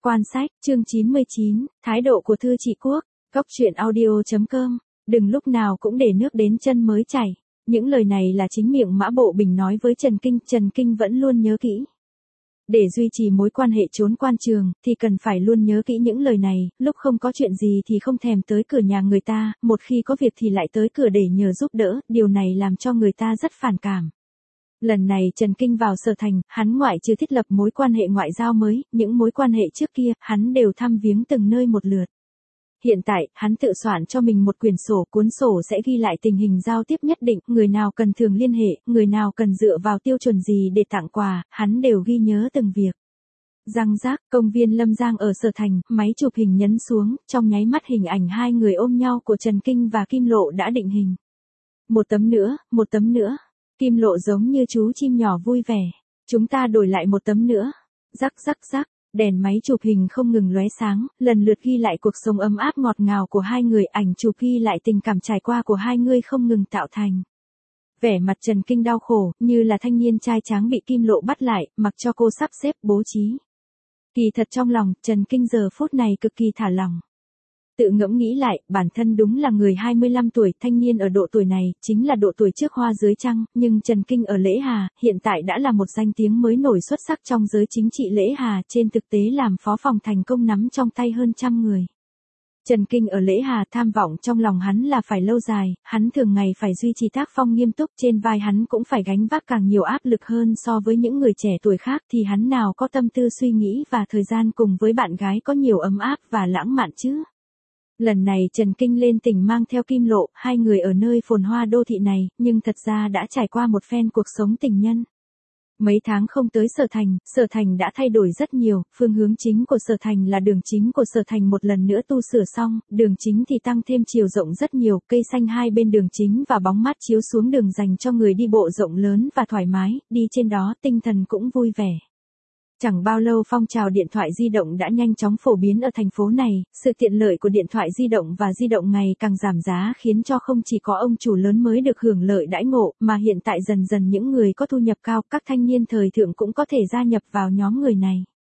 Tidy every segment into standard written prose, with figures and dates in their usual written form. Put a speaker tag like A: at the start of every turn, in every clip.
A: Quan sách, chương 99, thái độ của Thư Trị Quốc, Góc truyện audio.com, đừng lúc nào cũng để nước đến chân mới chảy. Những lời này là chính miệng Mã Bộ Bình nói với Trần Kinh vẫn luôn nhớ kỹ. Để duy trì mối quan hệ trốn quan trường, thì cần phải luôn nhớ kỹ những lời này, lúc không có chuyện gì thì không thèm tới cửa nhà người ta, một khi có việc thì lại tới cửa để nhờ giúp đỡ, điều này làm cho người ta rất phản cảm. Lần này Trần Kinh vào Sở Thành, hắn ngoại trừ thiết lập mối quan hệ ngoại giao mới, những mối quan hệ trước kia, hắn đều thăm viếng từng nơi một lượt. Hiện tại, hắn tự soạn cho mình một quyển sổ, cuốn sổ sẽ ghi lại tình hình giao tiếp nhất định, người nào cần thường liên hệ, người nào cần dựa vào tiêu chuẩn gì để tặng quà, hắn đều ghi nhớ từng việc. Răng rác, công viên Lâm Giang ở Sở Thành, máy chụp hình nhấn xuống, trong nháy mắt hình ảnh hai người ôm nhau của Trần Kinh và Kim Lộ đã định hình. Một tấm nữa, một tấm nữa. Kim Lộ giống như chú chim nhỏ vui vẻ. Chúng ta đổi lại một tấm nữa. Rắc rắc rắc, đèn máy chụp hình không ngừng lóe sáng, lần lượt ghi lại cuộc sống ấm áp ngọt ngào của hai người, ảnh chụp ghi lại tình cảm trải qua của hai người không ngừng tạo thành. Vẻ mặt Trần Kinh đau khổ, như là thanh niên trai tráng bị Kim Lộ bắt lại, mặc cho cô sắp xếp bố trí. Kỳ thật trong lòng, Trần Kinh giờ phút này cực kỳ thả lỏng. Tự ngẫm nghĩ lại, bản thân đúng là người 25 tuổi, thanh niên ở độ tuổi này, chính là độ tuổi trước hoa dưới trăng, nhưng Trần Kinh ở Lễ Hà, hiện tại đã là một danh tiếng mới nổi xuất sắc trong giới chính trị Lễ Hà, trên thực tế làm phó phòng thành công nắm trong tay hơn trăm người. Trần Kinh ở Lễ Hà, tham vọng trong lòng hắn là phải lâu dài, hắn thường ngày phải duy trì tác phong nghiêm túc, trên vai hắn cũng phải gánh vác càng nhiều áp lực hơn so với những người trẻ tuổi khác, thì hắn nào có tâm tư suy nghĩ và thời gian cùng với bạn gái có nhiều ấm áp và lãng mạn chứ. Lần này Trần Kinh lên tỉnh mang theo Kim Lộ, hai người ở nơi phồn hoa đô thị này, nhưng thật ra đã trải qua một phen cuộc sống tình nhân. Mấy tháng không tới Sở Thành đã thay đổi rất nhiều, phương hướng chính của Sở Thành là đường chính của Sở Thành một lần nữa tu sửa xong, đường chính thì tăng thêm chiều rộng rất nhiều, cây xanh hai bên đường chính và bóng mát chiếu xuống đường dành cho người đi bộ rộng lớn và thoải mái, đi trên đó tinh thần cũng vui vẻ. Chẳng bao lâu phong trào điện thoại di động đã nhanh chóng phổ biến ở thành phố này, sự tiện lợi của điện thoại di động và di động ngày càng giảm giá khiến cho không chỉ có ông chủ lớn mới được hưởng lợi đãi ngộ, mà hiện tại dần dần những người có thu nhập cao, các thanh niên thời thượng cũng có thể gia nhập vào nhóm người này.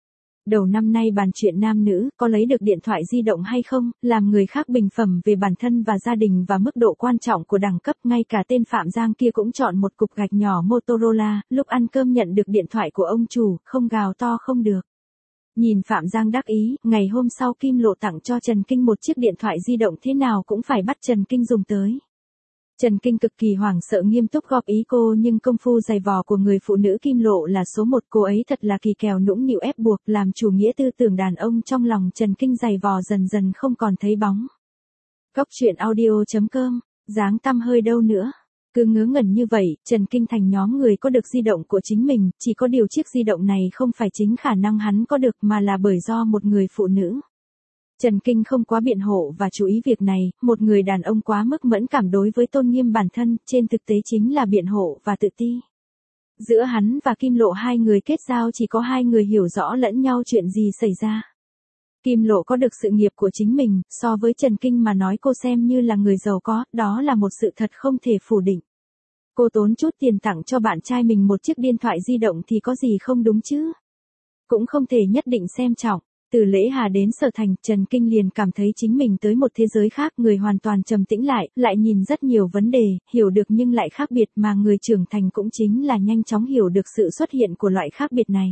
A: Đầu năm nay bàn chuyện nam nữ, có lấy được điện thoại di động hay không, làm người khác bình phẩm về bản thân và gia đình và mức độ quan trọng của đẳng cấp, ngay cả tên Phạm Giang kia cũng chọn một cục gạch nhỏ Motorola, lúc ăn cơm nhận được điện thoại của ông chủ, không gào to không được. Nhìn Phạm Giang đắc ý, ngày hôm sau Kim Lộ tặng cho Trần Kinh một chiếc điện thoại di động thế nào cũng phải bắt Trần Kinh dùng tới. Trần Kinh cực kỳ hoảng sợ nghiêm túc góp ý cô, nhưng công phu giày vò của người phụ nữ Kim Lộ là số một, cô ấy thật là kỳ kèo nũng nịu ép buộc, làm chủ nghĩa tư tưởng đàn ông trong lòng Trần Kinh giày vò dần dần không còn thấy bóng. Góc truyện audio.com, dáng tăm hơi đâu nữa. Cứ ngớ ngẩn như vậy, Trần Kinh thành nhóm người có được di động của chính mình, chỉ có điều chiếc di động này không phải chính khả năng hắn có được mà là bởi do một người phụ nữ. Trần Kinh không quá biện hộ và chú ý việc này, một người đàn ông quá mức mẫn cảm đối với tôn nghiêm bản thân, trên thực tế chính là biện hộ và tự ti. Giữa hắn và Kim Lộ hai người kết giao chỉ có hai người hiểu rõ lẫn nhau chuyện gì xảy ra. Kim Lộ có được sự nghiệp của chính mình, so với Trần Kinh mà nói cô xem như là người giàu có, đó là một sự thật không thể phủ định. Cô tốn chút tiền tặng cho bạn trai mình một chiếc điện thoại di động thì có gì không đúng chứ? Cũng không thể nhất định xem trọng. Từ Lễ Hà đến Sở Thành, Trần Kinh liền cảm thấy chính mình tới một thế giới khác, người hoàn toàn trầm tĩnh lại nhìn rất nhiều vấn đề, hiểu được nhưng lại khác biệt, mà người trưởng thành cũng chính là nhanh chóng hiểu được sự xuất hiện của loại khác biệt này.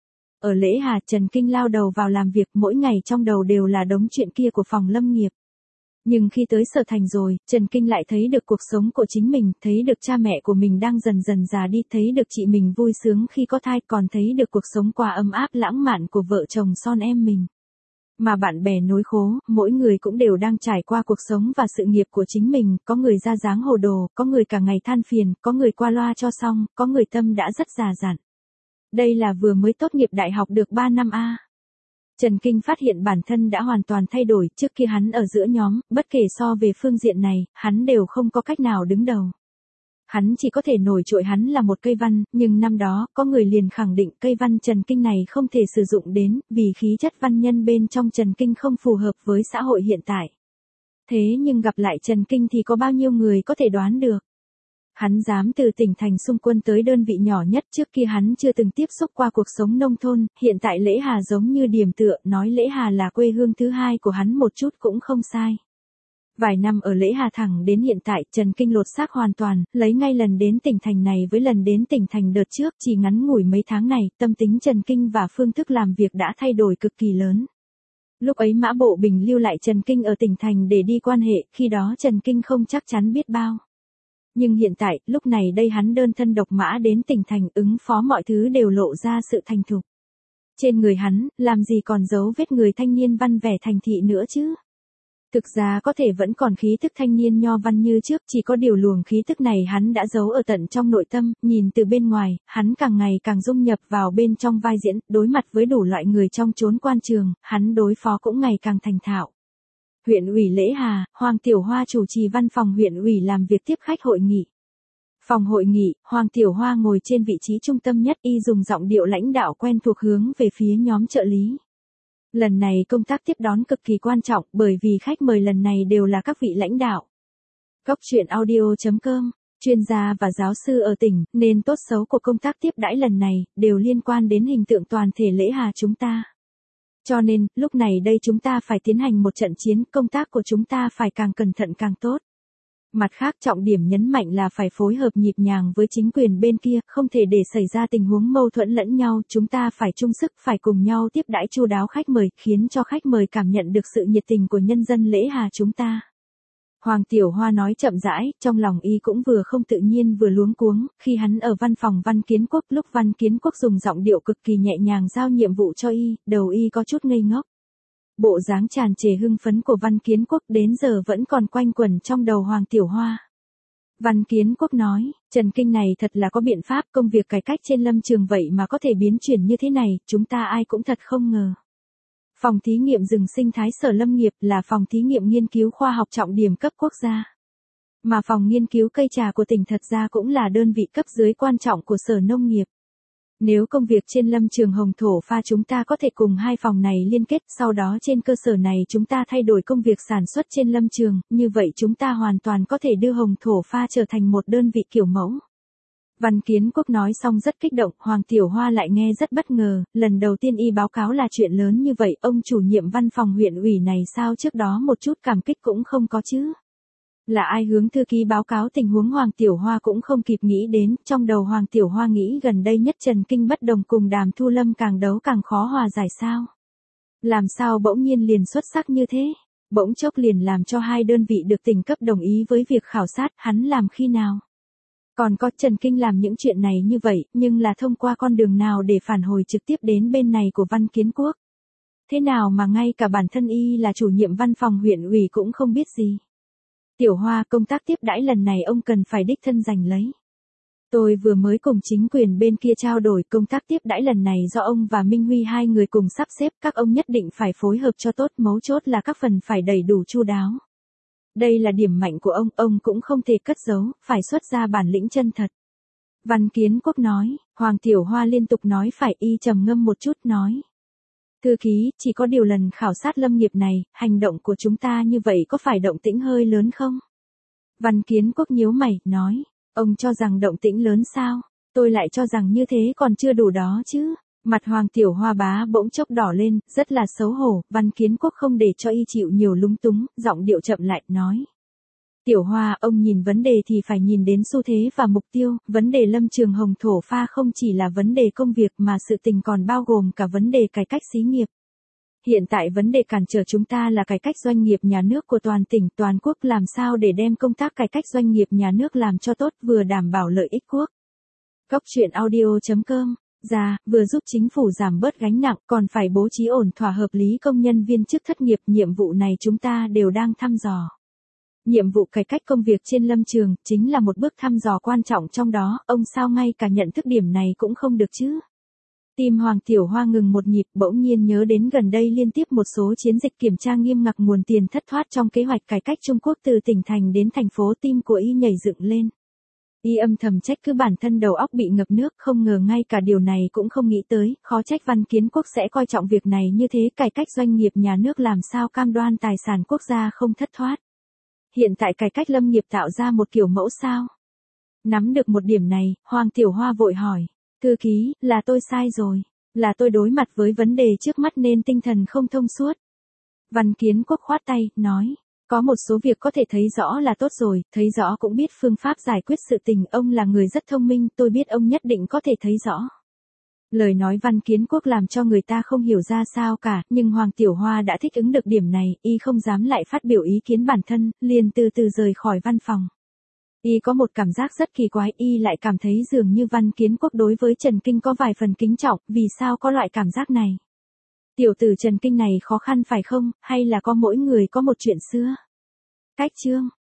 A: Ở Lễ Hà, Trần Kinh lao đầu vào làm việc, mỗi ngày trong đầu đều là đống chuyện kia của phòng lâm nghiệp. Nhưng khi tới Sở Thành rồi, Trần Kinh lại thấy được cuộc sống của chính mình, thấy được cha mẹ của mình đang dần dần già đi, thấy được chị mình vui sướng khi có thai, còn thấy được cuộc sống quá ấm áp lãng mạn của vợ chồng son em mình. Mà bạn bè nối khố, mỗi người cũng đều đang trải qua cuộc sống và sự nghiệp của chính mình, có người ra dáng hồ đồ, có người cả ngày than phiền, có người qua loa cho xong, có người tâm đã rất già dặn. Đây là vừa mới tốt nghiệp đại học được 3 năm a. Trần Kinh phát hiện bản thân đã hoàn toàn thay đổi, trước khi hắn ở giữa nhóm, bất kể so về phương diện này, hắn đều không có cách nào đứng đầu. Hắn chỉ có thể nổi trội, hắn là một cây văn, nhưng năm đó, có người liền khẳng định cây văn Trần Kinh này không thể sử dụng đến, vì khí chất văn nhân bên trong Trần Kinh không phù hợp với xã hội hiện tại. Thế nhưng gặp lại Trần Kinh thì có bao nhiêu người có thể đoán được. Hắn dám từ tỉnh thành xung quân tới đơn vị nhỏ nhất, trước kia hắn chưa từng tiếp xúc qua cuộc sống nông thôn, hiện tại Lễ Hà giống như điểm tựa, nói Lễ Hà là quê hương thứ hai của hắn một chút cũng không sai. Vài năm ở Lễ Hà thẳng đến hiện tại, Trần Kinh lột xác hoàn toàn, lấy ngay lần đến tỉnh thành này với lần đến tỉnh thành đợt trước, chỉ ngắn ngủi mấy tháng này, tâm tính Trần Kinh và phương thức làm việc đã thay đổi cực kỳ lớn. Lúc ấy Mã Bộ Bình lưu lại Trần Kinh ở tỉnh thành để đi quan hệ, khi đó Trần Kinh không chắc chắn biết bao. Nhưng hiện tại, lúc này đây hắn đơn thân độc mã đến tỉnh thành, ứng phó mọi thứ đều lộ ra sự thành thục. Trên người hắn, làm gì còn dấu vết người thanh niên văn vẻ thành thị nữa chứ? Thực ra có thể vẫn còn khí thức thanh niên nho văn như trước, chỉ có điều luồng khí thức này hắn đã giấu ở tận trong nội tâm, nhìn từ bên ngoài, hắn càng ngày càng dung nhập vào bên trong vai diễn, đối mặt với đủ loại người trong chốn quan trường, hắn đối phó cũng ngày càng thành thạo. Huyện ủy Lễ Hà, Hoàng Tiểu Hoa chủ trì văn phòng huyện ủy làm việc tiếp khách hội nghị. Phòng hội nghị, Hoàng Tiểu Hoa ngồi trên vị trí trung tâm nhất, y dùng giọng điệu lãnh đạo quen thuộc hướng về phía nhóm trợ lý. Lần này công tác tiếp đón cực kỳ quan trọng, bởi vì khách mời lần này đều là các vị lãnh đạo. Góc truyện audio.com, chuyên gia và giáo sư ở tỉnh, nên tốt xấu của công tác tiếp đãi lần này, đều liên quan đến hình tượng toàn thể Lễ Hà chúng ta. Cho nên, lúc này đây chúng ta phải tiến hành một trận chiến, công tác của chúng ta phải càng cẩn thận càng tốt. Mặt khác trọng điểm nhấn mạnh là phải phối hợp nhịp nhàng với chính quyền bên kia, không thể để xảy ra tình huống mâu thuẫn lẫn nhau, chúng ta phải chung sức, phải cùng nhau tiếp đãi chu đáo khách mời, khiến cho khách mời cảm nhận được sự nhiệt tình của nhân dân Lễ Hà chúng ta. Hoàng Tiểu Hoa nói chậm rãi, trong lòng y cũng vừa không tự nhiên vừa luống cuống, khi hắn ở văn phòng Văn Kiến Quốc, lúc Văn Kiến Quốc dùng giọng điệu cực kỳ nhẹ nhàng giao nhiệm vụ cho y, đầu y có chút ngây ngốc. Bộ dáng tràn trề hưng phấn của Văn Kiến Quốc đến giờ vẫn còn quanh quẩn trong đầu Hoàng Tiểu Hoa. Văn Kiến Quốc nói, Trần Kinh này thật là có biện pháp, công việc cải cách trên lâm trường vậy mà có thể biến chuyển như thế này, chúng ta ai cũng thật không ngờ. Phòng thí nghiệm rừng sinh thái Sở Lâm nghiệp là phòng thí nghiệm nghiên cứu khoa học trọng điểm cấp quốc gia. Mà phòng nghiên cứu cây trà của tỉnh thật ra cũng là đơn vị cấp dưới quan trọng của Sở Nông nghiệp. Nếu công việc trên lâm trường Hồng Thổ Pha chúng ta có thể cùng hai phòng này liên kết, sau đó trên cơ sở này chúng ta thay đổi công việc sản xuất trên lâm trường, như vậy chúng ta hoàn toàn có thể đưa Hồng Thổ Pha trở thành một đơn vị kiểu mẫu. Văn Kiến Quốc nói xong rất kích động, Hoàng Tiểu Hoa lại nghe rất bất ngờ, lần đầu tiên y báo cáo là chuyện lớn như vậy, ông chủ nhiệm văn phòng huyện ủy này sao trước đó một chút cảm kích cũng không có chứ? Là ai hướng thư ký báo cáo tình huống Hoàng Tiểu Hoa cũng không kịp nghĩ đến, trong đầu Hoàng Tiểu Hoa nghĩ gần đây nhất Trần Kinh bất đồng cùng Đàm Thu Lâm càng đấu càng khó hòa giải sao? Làm sao bỗng nhiên liền xuất sắc như thế? Bỗng chốc liền làm cho hai đơn vị được tỉnh cấp đồng ý với việc khảo sát, hắn làm khi nào? Còn có Trần Kinh làm những chuyện này như vậy, nhưng là thông qua con đường nào để phản hồi trực tiếp đến bên này của Văn Kiến Quốc? Thế nào mà ngay cả bản thân y là chủ nhiệm văn phòng huyện ủy cũng không biết gì? Tiểu Hoa, công tác tiếp đãi lần này ông cần phải đích thân giành lấy. Tôi vừa mới cùng chính quyền bên kia trao đổi, công tác tiếp đãi lần này do ông và Minh Huy hai người cùng sắp xếp, các ông nhất định phải phối hợp cho tốt, mấu chốt là các phần phải đầy đủ chu đáo. Đây là điểm mạnh của ông cũng không thể cất giấu, phải xuất ra bản lĩnh chân thật. Văn Kiến Quốc nói, Hoàng Tiểu Hoa liên tục nói phải, y trầm ngâm một chút nói. Thư ký, chỉ có điều lần khảo sát lâm nghiệp này, hành động của chúng ta như vậy có phải động tĩnh hơi lớn không? Văn Kiến Quốc nhíu mày, nói, ông cho rằng động tĩnh lớn sao? Tôi lại cho rằng như thế còn chưa đủ đó chứ. Mặt Hoàng Tiểu Hoa bá bỗng chốc đỏ lên, rất là xấu hổ, Văn Kiến Quốc không để cho y chịu nhiều lúng túng, giọng điệu chậm lại, nói. Tiểu Hoa, ông nhìn vấn đề thì phải nhìn đến xu thế và mục tiêu, vấn đề lâm trường Hồng Thổ Pha không chỉ là vấn đề công việc mà sự tình còn bao gồm cả vấn đề cải cách xí nghiệp. Hiện tại vấn đề cản trở chúng ta là cải cách doanh nghiệp nhà nước của toàn tỉnh, toàn quốc, làm sao để đem công tác cải cách doanh nghiệp nhà nước làm cho tốt, vừa đảm bảo lợi ích quốc. Góc truyện audio.com ra, vừa giúp chính phủ giảm bớt gánh nặng, còn phải bố trí ổn thỏa hợp lý công nhân viên chức thất nghiệp, nhiệm vụ này chúng ta đều đang thăm dò. Nhiệm vụ cải cách công việc trên lâm trường, chính là một bước thăm dò quan trọng trong đó, ông sao ngay cả nhận thức điểm này cũng không được chứ? Tim Hoàng Tiểu Hoa ngừng một nhịp, bỗng nhiên nhớ đến gần đây liên tiếp một số chiến dịch kiểm tra nghiêm ngặt nguồn tiền thất thoát trong kế hoạch cải cách Trung Quốc từ tỉnh thành đến thành phố, tim của y nhảy dựng lên. Y âm thầm trách cứ bản thân đầu óc bị ngập nước, không ngờ ngay cả điều này cũng không nghĩ tới, khó trách Văn Kiến Quốc sẽ coi trọng việc này như thế, cải cách doanh nghiệp nhà nước làm sao cam đoan tài sản quốc gia không thất thoát. Hiện tại cải cách lâm nghiệp tạo ra một kiểu mẫu sao? Nắm được một điểm này, Hoàng Tiểu Hoa vội hỏi. Thư ký, là tôi sai rồi. Là tôi đối mặt với vấn đề trước mắt nên tinh thần không thông suốt. Văn Kiến Quốc khoát tay, nói. Có một số việc có thể thấy rõ là tốt rồi, thấy rõ cũng biết phương pháp giải quyết sự tình. Ông là người rất thông minh, tôi biết ông nhất định có thể thấy rõ. Lời nói Văn Kiến Quốc làm cho người ta không hiểu ra sao cả, nhưng Hoàng Tiểu Hoa đã thích ứng được điểm này, y không dám lại phát biểu ý kiến bản thân, liền từ từ rời khỏi văn phòng. Y có một cảm giác rất kỳ quái, y lại cảm thấy dường như Văn Kiến Quốc đối với Trần Kinh có vài phần kính trọng, vì sao có loại cảm giác này? Tiểu tử Trần Kinh này khó khăn phải không, hay là có mỗi người có một chuyện xưa? Cách chương